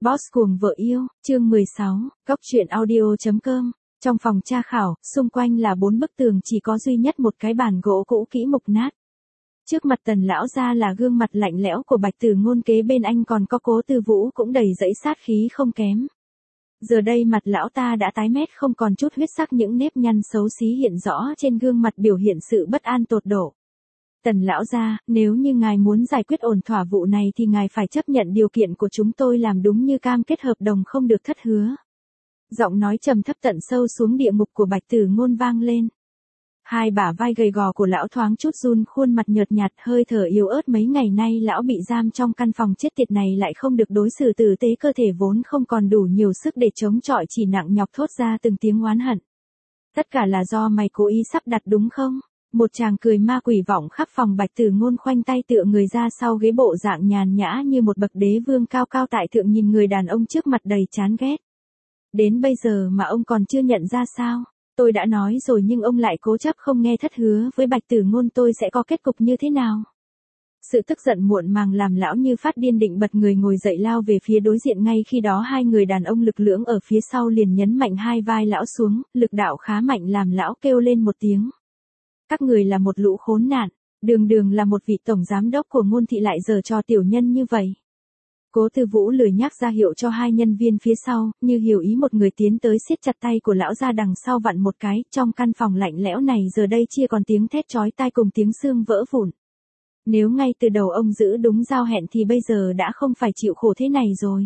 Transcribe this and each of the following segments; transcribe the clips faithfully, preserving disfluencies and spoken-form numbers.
Boss cuồng vợ yêu, chương mười sáu, góc truyện audio chấm com. Trong phòng tra khảo, xung quanh là bốn bức tường chỉ có duy nhất một cái bàn gỗ cũ kỹ mục nát. Trước mặt Tần lão gia là gương mặt lạnh lẽo của Bạch Tử Ngôn, kế bên anh còn có Cố Tư Vũ cũng đầy dẫy sát khí không kém. Giờ đây mặt lão ta đã tái mét không còn chút huyết sắc, những nếp nhăn xấu xí hiện rõ trên gương mặt biểu hiện sự bất an tột độ. Tần lão gia, nếu như ngài muốn giải quyết ổn thỏa vụ này thì ngài phải chấp nhận điều kiện của chúng tôi, làm đúng như cam kết hợp đồng, không được thất hứa. Giọng nói trầm thấp tận sâu xuống địa ngục của Bạch Tử Ngôn vang lên. Hai bả vai gầy gò của lão thoáng chút run, khuôn mặt nhợt nhạt, hơi thở yếu ớt. Mấy ngày nay lão bị giam trong căn phòng chết tiệt này lại không được đối xử tử tế, cơ thể vốn không còn đủ nhiều sức để chống chọi, chỉ nặng nhọc thốt ra từng tiếng oán hận. Tất cả là do mày cố ý sắp đặt đúng không? Một chàng cười ma quỷ vọng khắp phòng. Bạch Tử Ngôn khoanh tay tựa người ra sau ghế, bộ dạng nhàn nhã như một bậc đế vương cao cao tại thượng, nhìn người đàn ông trước mặt đầy chán ghét. Đến bây giờ mà ông còn chưa nhận ra sao? Tôi đã nói rồi nhưng ông lại cố chấp không nghe, thất hứa với Bạch Tử Ngôn tôi sẽ có kết cục như thế nào? Sự tức giận muộn màng làm lão như phát điên, định bật người ngồi dậy lao về phía đối diện. Ngay khi đó hai người đàn ông lực lưỡng ở phía sau liền nhấn mạnh hai vai lão xuống, lực đạo khá mạnh làm lão kêu lên một tiếng. Các người là một lũ khốn nạn, đường đường là một vị tổng giám đốc của Ngôn thị lại giở trò tiểu nhân như vậy. Cố Tư Vũ lười nhác ra hiệu cho hai nhân viên phía sau, như hiểu ý một người tiến tới siết chặt tay của lão ra đằng sau vặn một cái. Trong căn phòng lạnh lẽo này giờ đây chia còn tiếng thét chói tai cùng tiếng xương vỡ vụn. Nếu ngay từ đầu ông giữ đúng giao hẹn thì bây giờ đã không phải chịu khổ thế này rồi.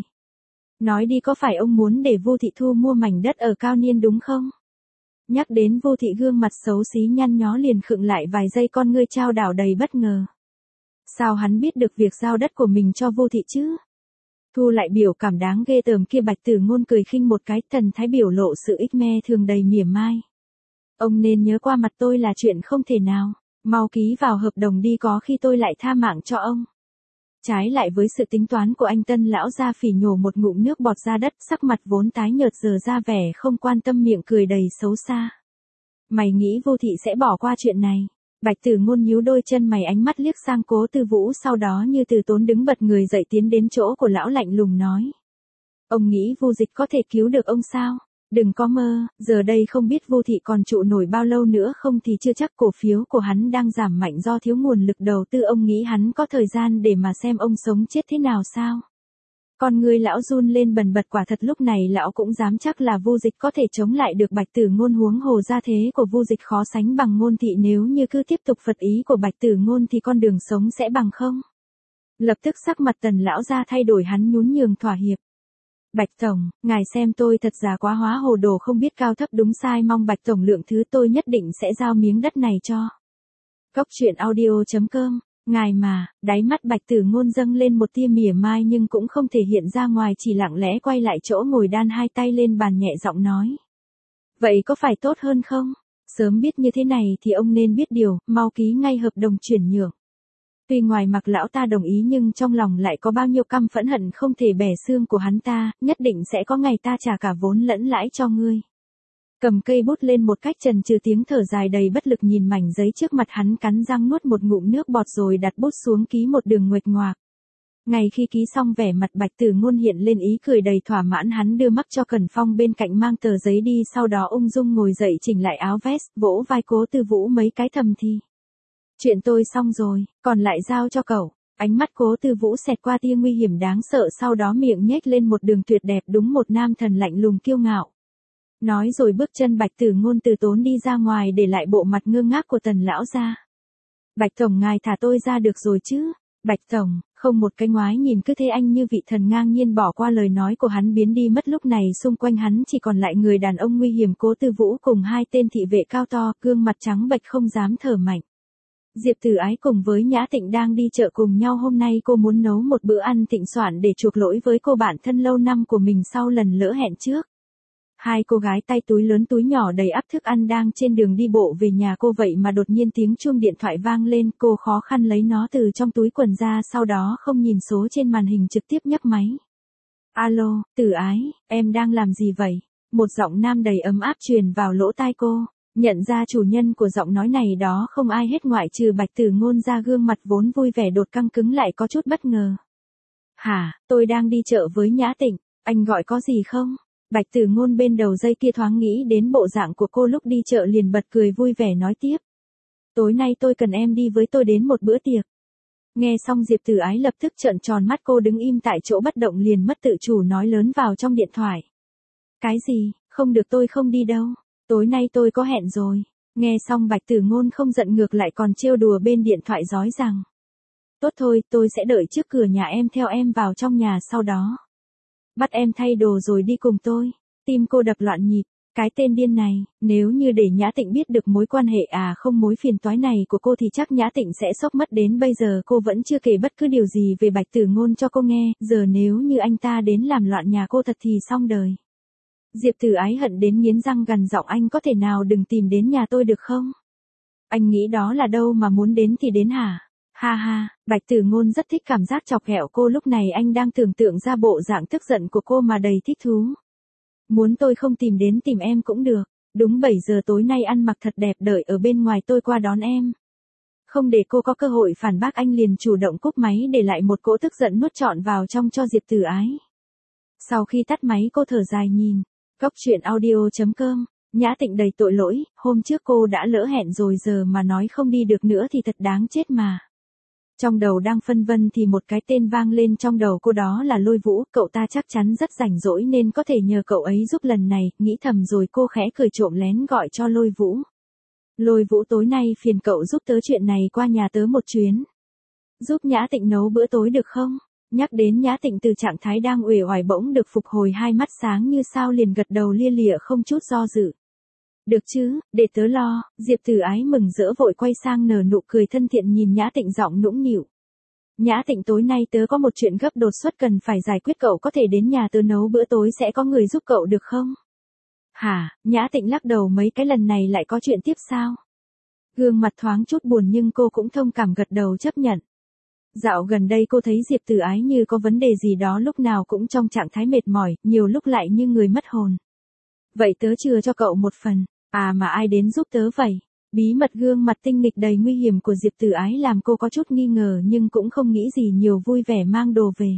Nói đi, có phải ông muốn để Vu Thị thu mua mảnh đất ở Cao Niên đúng không? Nhắc đến Vu Thị, gương mặt xấu xí nhăn nhó liền khựng lại vài giây, con ngươi trao đảo đầy bất ngờ. Sao hắn biết được việc giao đất của mình cho Vu Thị chứ? Thu lại biểu cảm đáng ghê tởm kia. Bạch Tử Ngôn cười khinh một cái, thần thái biểu lộ sự ích me thường đầy mỉa mai. Ông nên nhớ qua mặt tôi là chuyện không thể nào, mau ký vào hợp đồng đi, có khi tôi lại tha mạng cho ông. Trái lại với sự tính toán của anh, Tân lão gia phỉ nhổ một ngụm nước bọt ra đất, sắc mặt vốn tái nhợt giờ ra vẻ không quan tâm, miệng cười đầy xấu xa. Mày nghĩ Vô Thị sẽ bỏ qua chuyện này? Bạch Tử Ngôn nhíu đôi chân mày, ánh mắt liếc sang Cố Tư Vũ, sau đó như từ tốn đứng bật người dậy tiến đến chỗ của lão, lạnh lùng nói. Ông nghĩ Vu Dịch có thể cứu được ông sao? Đừng có mơ, giờ đây không biết Vu Thị còn trụ nổi bao lâu nữa không thì chưa chắc. Cổ phiếu của hắn đang giảm mạnh do thiếu nguồn lực đầu tư, ông nghĩ hắn có thời gian để mà xem ông sống chết thế nào sao? Con người lão run lên bần bật, quả thật lúc này lão cũng dám chắc là Vu Dịch có thể chống lại được Bạch Tử Ngôn, huống hồ gia thế của Vu Dịch khó sánh bằng Ngôn thị, nếu như cứ tiếp tục phật ý của Bạch Tử Ngôn thì con đường sống sẽ bằng không? Lập tức sắc mặt Tần lão ra thay đổi, hắn nhún nhường thỏa hiệp. Bạch Tổng, ngài xem tôi thật giả quá hóa hồ đồ, không biết cao thấp đúng sai, mong Bạch Tổng lượng thứ, tôi nhất định sẽ giao miếng đất này cho. Góc truyện audio chấm com. Ngài mà, đáy mắt Bạch Tử Ngôn dâng lên một tia mỉa mai nhưng cũng không thể hiện ra ngoài, chỉ lặng lẽ quay lại chỗ ngồi, đan hai tay lên bàn nhẹ giọng nói. Vậy có phải tốt hơn không? Sớm biết như thế này thì ông nên biết điều, mau ký ngay hợp đồng chuyển nhượng. Tuy ngoài mặt lão ta đồng ý nhưng trong lòng lại có bao nhiêu căm phẫn hận không thể bẻ xương của hắn ta, nhất định sẽ có ngày ta trả cả vốn lẫn lãi cho ngươi. Cầm cây bút lên một cách chần chừ, tiếng thở dài đầy bất lực, nhìn mảnh giấy trước mặt, hắn cắn răng nuốt một ngụm nước bọt rồi đặt bút xuống ký một đường nguệch ngoạc. Ngay khi ký xong, vẻ mặt Bạch Tử Ngôn hiện lên ý cười đầy thỏa mãn, hắn đưa mắt cho Cẩn Phong bên cạnh mang tờ giấy đi, sau đó ung dung ngồi dậy chỉnh lại áo vest, vỗ vai Cố Tư Vũ mấy cái thầm thì. Chuyện tôi xong rồi, còn lại giao cho cậu. Ánh mắt Cố Tư Vũ xẹt qua tia nguy hiểm đáng sợ, sau đó miệng nhếch lên một đường tuyệt đẹp, đúng một nam thần lạnh lùng kiêu ngạo. Nói rồi bước chân Bạch Tử Ngôn từ tốn đi ra ngoài, để lại bộ mặt ngơ ngác của Tần lão gia. Bạch Tổng, ngài thả tôi ra được rồi chứ? Bạch Tổng, không một cái ngoái nhìn, cứ thế anh như vị thần ngang nhiên bỏ qua lời nói của hắn biến đi mất. Lúc này xung quanh hắn chỉ còn lại người đàn ông nguy hiểm Cố Tư Vũ cùng hai tên thị vệ cao to, gương mặt trắng bệch không dám thở mạnh. Diệp Tử Ái cùng với Nhã Tịnh đang đi chợ cùng nhau, hôm nay cô muốn nấu một bữa ăn thịnh soạn để chuộc lỗi với cô bạn thân lâu năm của mình sau lần lỡ hẹn trước. Hai cô gái tay túi lớn túi nhỏ đầy ắp thức ăn đang trên đường đi bộ về nhà cô, vậy mà đột nhiên tiếng chuông điện thoại vang lên, cô khó khăn lấy nó từ trong túi quần ra, sau đó không nhìn số trên màn hình trực tiếp nhấc máy. Alo, Tử Ái, em đang làm gì vậy? Một giọng nam đầy ấm áp truyền vào lỗ tai cô. Nhận ra chủ nhân của giọng nói này đó không ai hết ngoại trừ Bạch Tử Ngôn ra, gương mặt vốn vui vẻ đột căng cứng lại có chút bất ngờ. Hả, tôi đang đi chợ với Nhã Tịnh. Anh gọi có gì không? Bạch Tử Ngôn bên đầu dây kia thoáng nghĩ đến bộ dạng của cô lúc đi chợ liền bật cười vui vẻ nói tiếp. Tối nay tôi cần em đi với tôi đến một bữa tiệc. Nghe xong Diệp Tử Ái lập tức trợn tròn mắt, cô đứng im tại chỗ bất động liền mất tự chủ nói lớn vào trong điện thoại. Cái gì, không được, tôi không đi đâu, tối nay tôi có hẹn rồi. Nghe xong Bạch Tử Ngôn không giận ngược lại còn trêu đùa bên điện thoại nói rằng. Tốt thôi, tôi sẽ đợi trước cửa nhà em theo em vào trong nhà sau đó. Bắt em thay đồ rồi đi cùng tôi. Tim cô đập loạn nhịp, cái tên điên này, nếu như để Nhã Tịnh biết được mối quan hệ à không mối phiền toái này của cô thì chắc Nhã Tịnh sẽ sốc mất, đến bây giờ cô vẫn chưa kể bất cứ điều gì về Bạch Tử Ngôn cho cô nghe, giờ nếu như anh ta đến làm loạn nhà cô thật thì xong đời. Diệp Tử Ái hận đến nghiến răng gằn giọng, anh có thể nào đừng tìm đến nhà tôi được không? Anh nghĩ đó là đâu mà muốn đến thì đến hả? Ha ha, Bạch Tử Ngôn rất thích cảm giác chọc ghẹo cô, lúc này anh đang tưởng tượng ra bộ dạng tức giận của cô mà đầy thích thú. Muốn tôi không tìm đến tìm em cũng được, đúng bảy giờ tối nay ăn mặc thật đẹp đợi ở bên ngoài tôi qua đón em. Không để cô có cơ hội phản bác anh liền chủ động cúp máy để lại một cỗ tức giận nuốt trọn vào trong cho Diệp Tử Ái. Sau khi tắt máy cô thở dài nhìn, góc truyện audio chấm com. Nhã Tịnh đầy tội lỗi, hôm trước cô đã lỡ hẹn rồi giờ mà nói không đi được nữa thì thật đáng chết mà. Trong đầu đang phân vân thì một cái tên vang lên trong đầu cô, đó là Lôi Vũ, cậu ta chắc chắn rất rảnh rỗi nên có thể nhờ cậu ấy giúp lần này, nghĩ thầm rồi cô khẽ cười trộm lén gọi cho Lôi Vũ. Lôi Vũ, tối nay phiền cậu giúp tớ chuyện này, qua nhà tớ một chuyến. Giúp Nhã Tịnh nấu bữa tối được không? Nhắc đến Nhã Tịnh từ trạng thái đang uể oải bỗng được phục hồi, hai mắt sáng như sao liền gật đầu lia lịa không chút do dự. Được chứ, để tớ lo. Diệp Tử Ái mừng rỡ vội quay sang nở nụ cười thân thiện nhìn Nhã Tịnh giọng nũng nịu. Nhã Tịnh, tối nay tớ có một chuyện gấp đột xuất cần phải giải quyết, cậu có thể đến nhà tớ nấu bữa tối, sẽ có người giúp cậu được không? Hả? Nhã Tịnh lắc đầu, mấy cái lần này lại có chuyện tiếp sao? Gương mặt thoáng chút buồn nhưng cô cũng thông cảm gật đầu chấp nhận. Dạo gần đây cô thấy Diệp Tử Ái như có vấn đề gì đó, lúc nào cũng trong trạng thái mệt mỏi, nhiều lúc lại như người mất hồn. Vậy tớ chừa cho cậu một phần. À mà ai đến giúp tớ vậy? Bí mật gương mặt tinh nghịch đầy nguy hiểm của Diệp Tử Ái làm cô có chút nghi ngờ nhưng cũng không nghĩ gì nhiều, vui vẻ mang đồ về.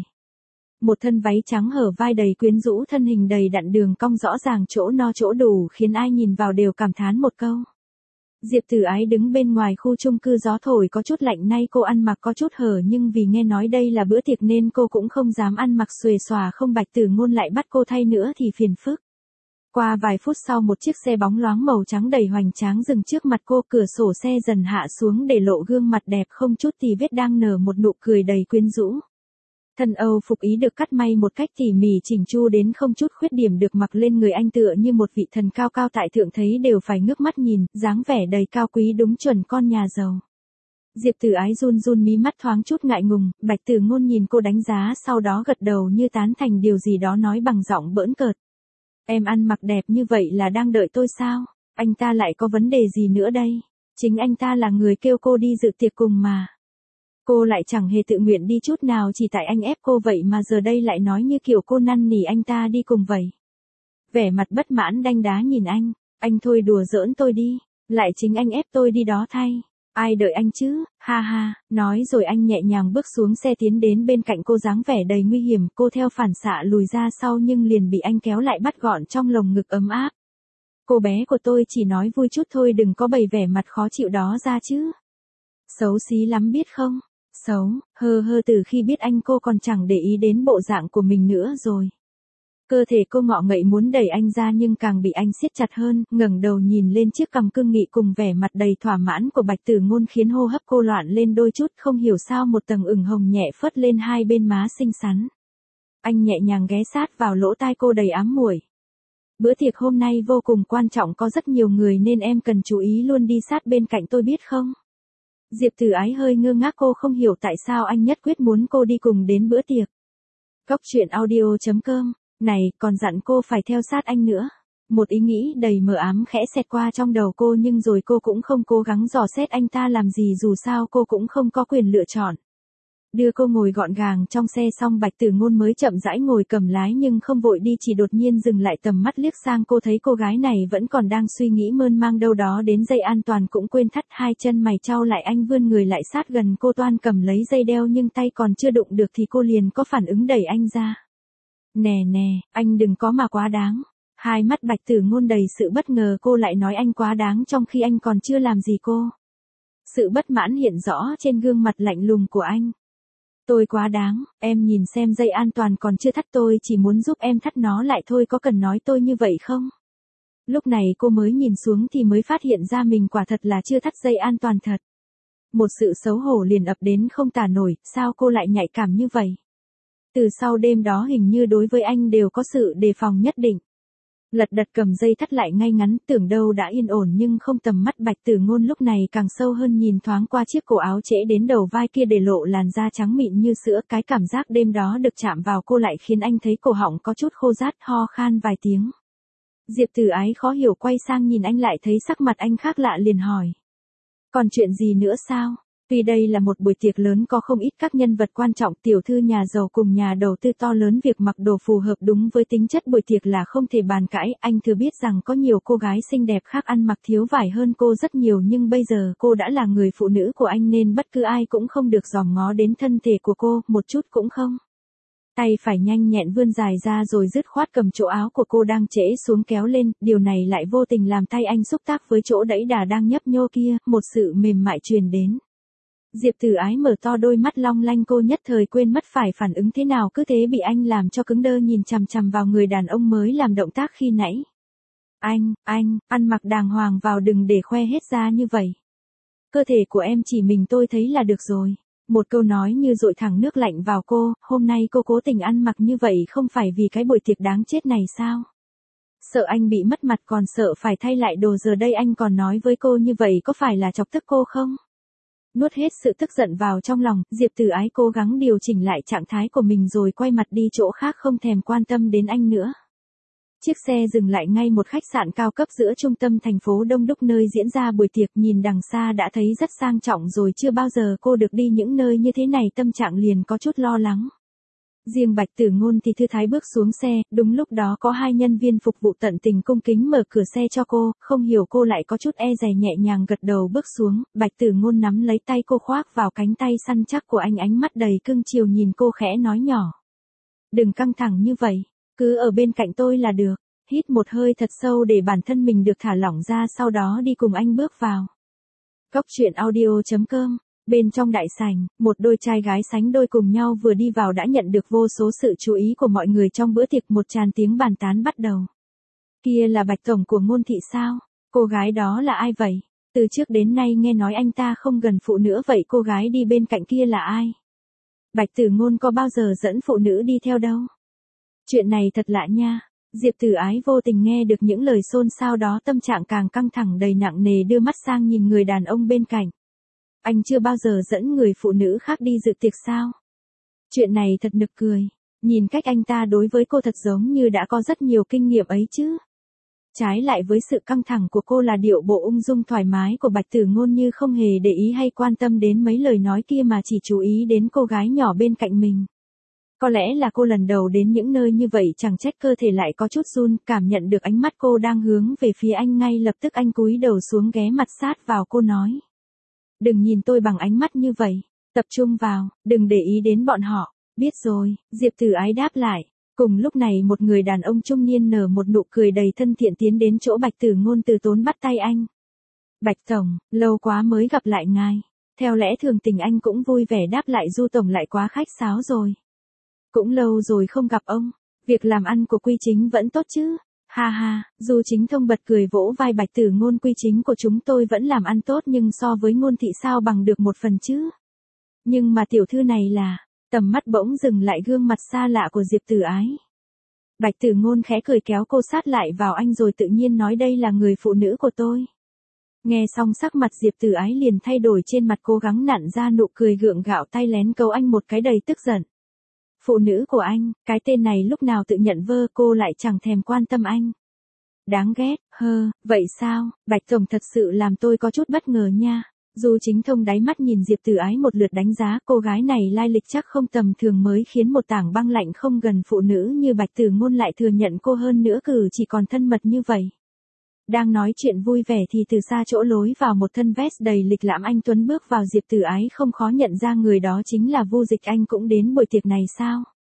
Một thân váy trắng hở vai đầy quyến rũ, thân hình đầy đặn, đường cong rõ ràng, chỗ no chỗ đủ khiến ai nhìn vào đều cảm thán một câu. Diệp Tử Ái đứng bên ngoài khu chung cư, gió thổi có chút lạnh, nay cô ăn mặc có chút hở nhưng vì nghe nói đây là bữa tiệc nên cô cũng không dám ăn mặc xuề xòa, không Bạch Tử Ngôn lại bắt cô thay nữa thì phiền phức. Qua vài phút sau, một chiếc xe bóng loáng màu trắng đầy hoành tráng dừng trước mặt cô, cửa sổ xe dần hạ xuống để lộ gương mặt đẹp không chút tì vết đang nở một nụ cười đầy quyến rũ. Thân Âu phục ý được cắt may một cách tỉ mỉ chỉnh chu đến không chút khuyết điểm được mặc lên người anh tựa như một vị thần cao cao tại thượng, thấy đều phải ngước mắt nhìn, dáng vẻ đầy cao quý đúng chuẩn con nhà giàu. Diệp Tử Ái run run mí mắt thoáng chút ngại ngùng, Bạch Tử Ngôn nhìn cô đánh giá sau đó gật đầu như tán thành điều gì đó, nói bằng giọng bỡn cợt. Em ăn mặc đẹp như vậy là đang đợi tôi sao? Anh ta lại có vấn đề gì nữa đây? Chính anh ta là người kêu cô đi dự tiệc cùng mà. Cô lại chẳng hề tự nguyện đi chút nào, chỉ tại anh ép cô vậy mà giờ đây lại nói như kiểu cô năn nỉ anh ta đi cùng vậy. Vẻ mặt bất mãn đanh đá nhìn anh, anh thôi đùa giỡn tôi đi, lại chính anh ép tôi đi đó thay. Ai đợi anh chứ, ha ha, nói rồi anh nhẹ nhàng bước xuống xe tiến đến bên cạnh cô, dáng vẻ đầy nguy hiểm, cô theo phản xạ lùi ra sau nhưng liền bị anh kéo lại bắt gọn trong lồng ngực ấm áp. Cô bé của tôi chỉ nói vui chút thôi, đừng có bày vẻ mặt khó chịu đó ra chứ. Xấu xí lắm biết không? Xấu, hơ hơ, từ khi biết anh cô còn chẳng để ý đến bộ dạng của mình nữa rồi. Cơ thể cô ngọ ngậy muốn đẩy anh ra nhưng càng bị anh siết chặt hơn, ngẩng đầu nhìn lên chiếc cằm cương nghị cùng vẻ mặt đầy thỏa mãn của Bạch Tử Ngôn khiến hô hấp cô loạn lên đôi chút, không hiểu sao một tầng ửng hồng nhẹ phớt lên hai bên má xinh xắn. Anh nhẹ nhàng ghé sát vào lỗ tai cô đầy ám muội. Bữa tiệc hôm nay vô cùng quan trọng, có rất nhiều người nên em cần chú ý luôn đi sát bên cạnh tôi biết không? Diệp Tử Ái hơi ngơ ngác, cô không hiểu tại sao anh nhất quyết muốn cô đi cùng đến bữa tiệc. Góc truyện audio chấm com. Này, còn dặn cô phải theo sát anh nữa. Một ý nghĩ đầy mờ ám khẽ xẹt qua trong đầu cô nhưng rồi cô cũng không cố gắng dò xét anh ta làm gì, dù sao cô cũng không có quyền lựa chọn. Đưa cô ngồi gọn gàng trong xe xong, Bạch Tử Ngôn mới chậm rãi ngồi cầm lái nhưng không vội đi, chỉ đột nhiên dừng lại, tầm mắt liếc sang cô thấy cô gái này vẫn còn đang suy nghĩ mơn mang đâu đó đến dây an toàn cũng quên thắt, hai chân mày chau lại, anh vươn người lại sát gần cô, toan cầm lấy dây đeo nhưng tay còn chưa đụng được thì cô liền có phản ứng đẩy anh ra. Nè nè, anh đừng có mà quá đáng. Hai mắt Bạch Tử Ngôn đầy sự bất ngờ, cô lại nói anh quá đáng trong khi anh còn chưa làm gì cô. Sự bất mãn hiện rõ trên gương mặt lạnh lùng của anh. Tôi quá đáng, em nhìn xem dây an toàn còn chưa thắt, tôi chỉ muốn giúp em thắt nó lại thôi, có cần nói tôi như vậy không? Lúc này cô mới nhìn xuống thì mới phát hiện ra mình quả thật là chưa thắt dây an toàn thật. Một sự xấu hổ liền ập đến không tả nổi, sao cô lại nhạy cảm như vậy? Từ sau đêm đó hình như đối với anh đều có sự đề phòng nhất định. Lật đật cầm dây thắt lại ngay ngắn, tưởng đâu đã yên ổn nhưng không, tầm mắt Bạch Tử Ngôn lúc này càng sâu hơn, nhìn thoáng qua chiếc cổ áo trễ đến đầu vai kia để lộ làn da trắng mịn như sữa, cái cảm giác đêm đó được chạm vào cô lại khiến anh thấy cổ họng có chút khô rát, ho khan vài tiếng. Diệp Tử Ái khó hiểu quay sang nhìn anh, lại thấy sắc mặt anh khác lạ liền hỏi. Còn chuyện gì nữa sao? Tuy đây là một buổi tiệc lớn có không ít các nhân vật quan trọng, tiểu thư nhà giàu cùng nhà đầu tư to lớn, việc mặc đồ phù hợp đúng với tính chất buổi tiệc là không thể bàn cãi. Anh thừa biết rằng có nhiều cô gái xinh đẹp khác ăn mặc thiếu vải hơn cô rất nhiều, nhưng bây giờ cô đã là người phụ nữ của anh nên bất cứ ai cũng không được dòm ngó đến thân thể của cô, một chút cũng không. Tay phải nhanh nhẹn vươn dài ra rồi dứt khoát cầm chỗ áo của cô đang trễ xuống kéo lên, điều này lại vô tình làm tay anh xúc tác với chỗ đẫy đà đang nhấp nhô kia, một sự mềm mại truyền đến. Diệp Tử Ái mở to đôi mắt long lanh, cô nhất thời quên mất phải phản ứng thế nào, cứ thế bị anh làm cho cứng đơ, nhìn chằm chằm vào người đàn ông mới làm động tác khi nãy. Anh, anh, ăn mặc đàng hoàng vào, đừng để khoe hết ra như vậy. Cơ thể của em chỉ mình tôi thấy là được rồi. Một câu nói như dội thẳng nước lạnh vào cô, hôm nay cô cố tình ăn mặc như vậy không phải vì cái buổi tiệc đáng chết này sao? Sợ anh bị mất mặt còn sợ phải thay lại đồ, giờ đây anh còn nói với cô như vậy có phải là chọc tức cô không? Nuốt hết sự tức giận vào trong lòng, Diệp Tử Ái cố gắng điều chỉnh lại trạng thái của mình rồi quay mặt đi chỗ khác, không thèm quan tâm đến anh nữa. Chiếc xe dừng lại ngay một khách sạn cao cấp giữa trung tâm thành phố đông đúc nơi diễn ra buổi tiệc, nhìn đằng xa đã thấy rất sang trọng rồi, chưa bao giờ cô được đi những nơi như thế này, tâm trạng liền có chút lo lắng. Riêng Bạch Tử Ngôn thì thư thái bước xuống xe, đúng lúc đó có hai nhân viên phục vụ tận tình cung kính mở cửa xe cho cô, không hiểu cô lại có chút e dè, nhẹ nhàng gật đầu bước xuống. Bạch Tử Ngôn nắm lấy tay cô khoác vào cánh tay săn chắc của anh, ánh mắt đầy cưng chiều nhìn cô khẽ nói nhỏ. Đừng căng thẳng như vậy, cứ ở bên cạnh tôi là được. Hít một hơi thật sâu để bản thân mình được thả lỏng ra, sau đó đi cùng anh bước vào. Góc truyện audio chấm com. Bên trong đại sảnh, một đôi trai gái sánh đôi cùng nhau vừa đi vào đã nhận được vô số sự chú ý của mọi người trong bữa tiệc, một tràn tiếng bàn tán bắt đầu. Kia là Bạch tổng của Ngôn thị sao? Cô gái đó là ai vậy? Từ trước đến nay nghe nói anh ta không gần phụ nữa, vậy cô gái đi bên cạnh kia là ai? Bạch Tử Ngôn có bao giờ dẫn phụ nữ đi theo đâu? Chuyện này thật lạ nha. Diệp Tử Ái vô tình nghe được những lời xôn xao đó, tâm trạng càng căng thẳng đầy nặng nề, đưa mắt sang nhìn người đàn ông bên cạnh. Anh chưa bao giờ dẫn người phụ nữ khác đi dự tiệc sao? Chuyện này thật nực cười. Nhìn cách anh ta đối với cô thật giống như đã có rất nhiều kinh nghiệm ấy chứ. Trái lại với sự căng thẳng của cô là điệu bộ ung dung thoải mái của Bạch Tử Ngôn, như không hề để ý hay quan tâm đến mấy lời nói kia mà chỉ chú ý đến cô gái nhỏ bên cạnh mình. Có lẽ là cô lần đầu đến những nơi như vậy, chẳng trách cơ thể lại có chút run, cảm nhận được ánh mắt cô đang hướng về phía anh, ngay lập tức anh cúi đầu xuống ghé mặt sát vào cô nói. Đừng nhìn tôi bằng ánh mắt như vậy, tập trung vào, đừng để ý đến bọn họ. Biết rồi, Diệp Tử Ái đáp lại. Cùng lúc này một người đàn ông trung niên nở một nụ cười đầy thân thiện tiến đến chỗ Bạch Tử Ngôn, từ tốn bắt tay anh. Bạch tổng, lâu quá mới gặp lại ngài. Theo lẽ thường tình anh cũng vui vẻ đáp lại, Du tổng lại quá khách sáo rồi. Cũng lâu rồi không gặp ông, việc làm ăn của Quy Chính vẫn tốt chứ? Ha ha, Du Chính Thông bật cười vỗ vai Bạch Tử Ngôn, Quy Chính của chúng tôi vẫn làm ăn tốt nhưng so với Ngôn thị sao bằng được một phần chứ? Nhưng mà tiểu thư này là, tầm mắt bỗng dừng lại gương mặt xa lạ của Diệp Tử Ái. Bạch Tử Ngôn khẽ cười kéo cô sát lại vào anh rồi tự nhiên nói, đây là người phụ nữ của tôi. Nghe xong sắc mặt Diệp Tử Ái liền thay đổi, trên mặt cố gắng nặn ra nụ cười gượng gạo, tay lén cấu anh một cái đầy tức giận. Phụ nữ của anh, cái tên này lúc nào tự nhận vơ, cô lại chẳng thèm quan tâm anh. Đáng ghét, hơ, vậy sao? Bạch tổng thật sự làm tôi có chút bất ngờ nha. Du Chính Thông đáy mắt nhìn Diệp Tử Ái một lượt, đánh giá cô gái này lai lịch chắc không tầm thường mới khiến một tảng băng lạnh không gần phụ nữ như Bạch Tử Ngôn lại thừa nhận cô, hơn nữa cử chỉ còn thân mật như vậy. Đang nói chuyện vui vẻ thì từ xa chỗ lối vào một thân vest đầy lịch lãm anh tuấn bước vào. Diệp Tử Ái không khó nhận ra người đó chính là Vu Dịch, anh cũng đến buổi tiệc này sao?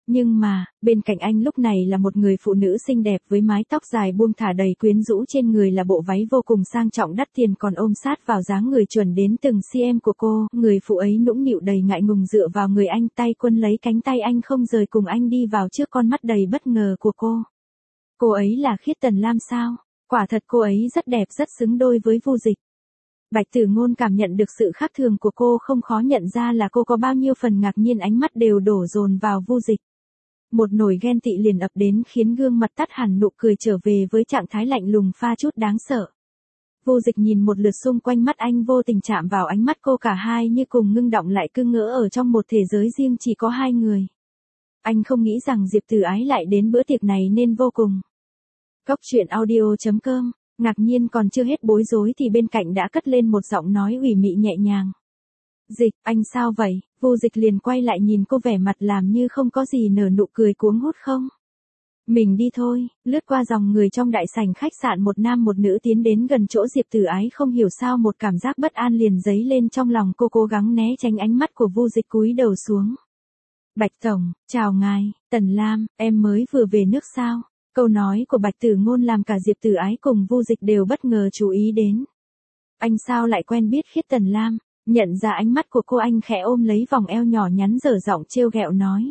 Nhưng mà, bên cạnh anh lúc này là một người phụ nữ xinh đẹp với mái tóc dài buông thả đầy quyến rũ, trên người là bộ váy vô cùng sang trọng đắt tiền còn ôm sát vào dáng người chuẩn đến từng cm của cô. Người phụ ấy nũng nịu đầy ngại ngùng dựa vào người anh, tay quân lấy cánh tay anh không rời, cùng anh đi vào trước con mắt đầy bất ngờ của cô. Cô ấy là Khiết Tần Lam sao? Quả thật cô ấy rất đẹp, rất xứng đôi với Vu Dịch. Bạch Tử Ngôn cảm nhận được sự khác thường của cô, không khó nhận ra là cô có bao nhiêu phần ngạc nhiên, ánh mắt đều đổ dồn vào Vu Dịch. Một nỗi ghen tị liền ập đến khiến gương mặt tắt hẳn nụ cười, trở về với trạng thái lạnh lùng pha chút đáng sợ. Vu Dịch nhìn một lượt xung quanh, mắt anh vô tình chạm vào ánh mắt cô, cả hai như cùng ngưng động lại cứ ngỡ ở trong một thế giới riêng chỉ có hai người. Anh không nghĩ rằng Diệp Tử Ái lại đến bữa tiệc này nên vô cùng. Góc truyện audio chấm com, ngạc nhiên còn chưa hết bối rối thì bên cạnh đã cất lên một giọng nói ủy mị nhẹ nhàng. Dịch, anh sao vậy? Vu Dịch liền quay lại nhìn cô, vẻ mặt làm như không có gì, nở nụ cười cuống hút. Không. Mình đi thôi. Lướt qua dòng người trong đại sảnh khách sạn, một nam một nữ tiến đến gần chỗ Diệp Tử Ái, không hiểu sao một cảm giác bất an liền dấy lên trong lòng cô, cố gắng né tránh ánh mắt của Vu Dịch, cúi đầu xuống. Bạch Tổng, chào ngài. Tần Lam, em mới vừa về nước sao? Câu nói của Bạch Tử Ngôn làm cả Diệp Tử Ái cùng Vu Dịch đều bất ngờ chú ý đến. Anh sao lại quen biết Khiết Tần Lam? Nhận ra ánh mắt của cô, anh khẽ ôm lấy vòng eo nhỏ nhắn, dở giọng trêu ghẹo nói.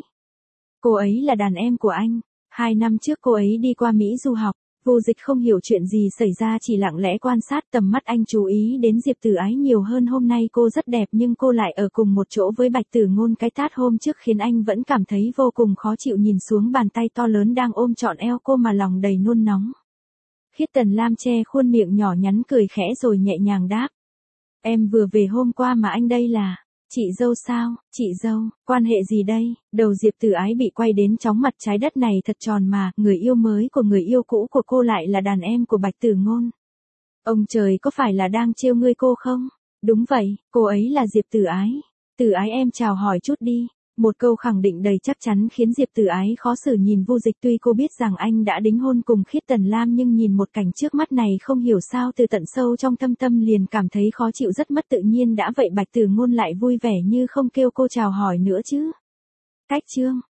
Cô ấy là đàn em của anh. Hai năm trước cô ấy đi qua Mỹ du học. Vu Dịch không hiểu chuyện gì xảy ra, chỉ lặng lẽ quan sát, tầm mắt anh chú ý đến Diệp Tử Ái nhiều hơn. Hôm nay cô rất đẹp nhưng cô lại ở cùng một chỗ với Bạch Tử Ngôn. Cái tát hôm trước khiến anh vẫn cảm thấy vô cùng khó chịu, nhìn xuống bàn tay to lớn đang ôm trọn eo cô mà lòng đầy nôn nóng. Khiết Tần Lam che khuôn miệng nhỏ nhắn cười khẽ rồi nhẹ nhàng đáp. Em vừa về hôm qua mà anh đây là... Chị dâu sao? Chị dâu, quan hệ gì đây? Đầu Diệp Tử Ái bị quay đến chóng mặt, trái đất này thật tròn mà, người yêu mới của người yêu cũ của cô lại là đàn em của Bạch Tử Ngôn. Ông trời, có phải là đang trêu ngươi cô không? Đúng vậy, cô ấy là Diệp Tử Ái. Tử Ái em chào hỏi chút đi. Một câu khẳng định đầy chắc chắn khiến Diệp Tử Ái khó xử nhìn Vu Dịch, tuy cô biết rằng anh đã đính hôn cùng Khiết Tần Lam nhưng nhìn một cảnh trước mắt này không hiểu sao từ tận sâu trong thâm tâm liền cảm thấy khó chịu, rất mất tự nhiên. Đã vậy Bạch Tử Ngôn lại vui vẻ như không kêu cô chào hỏi nữa chứ. Cách chương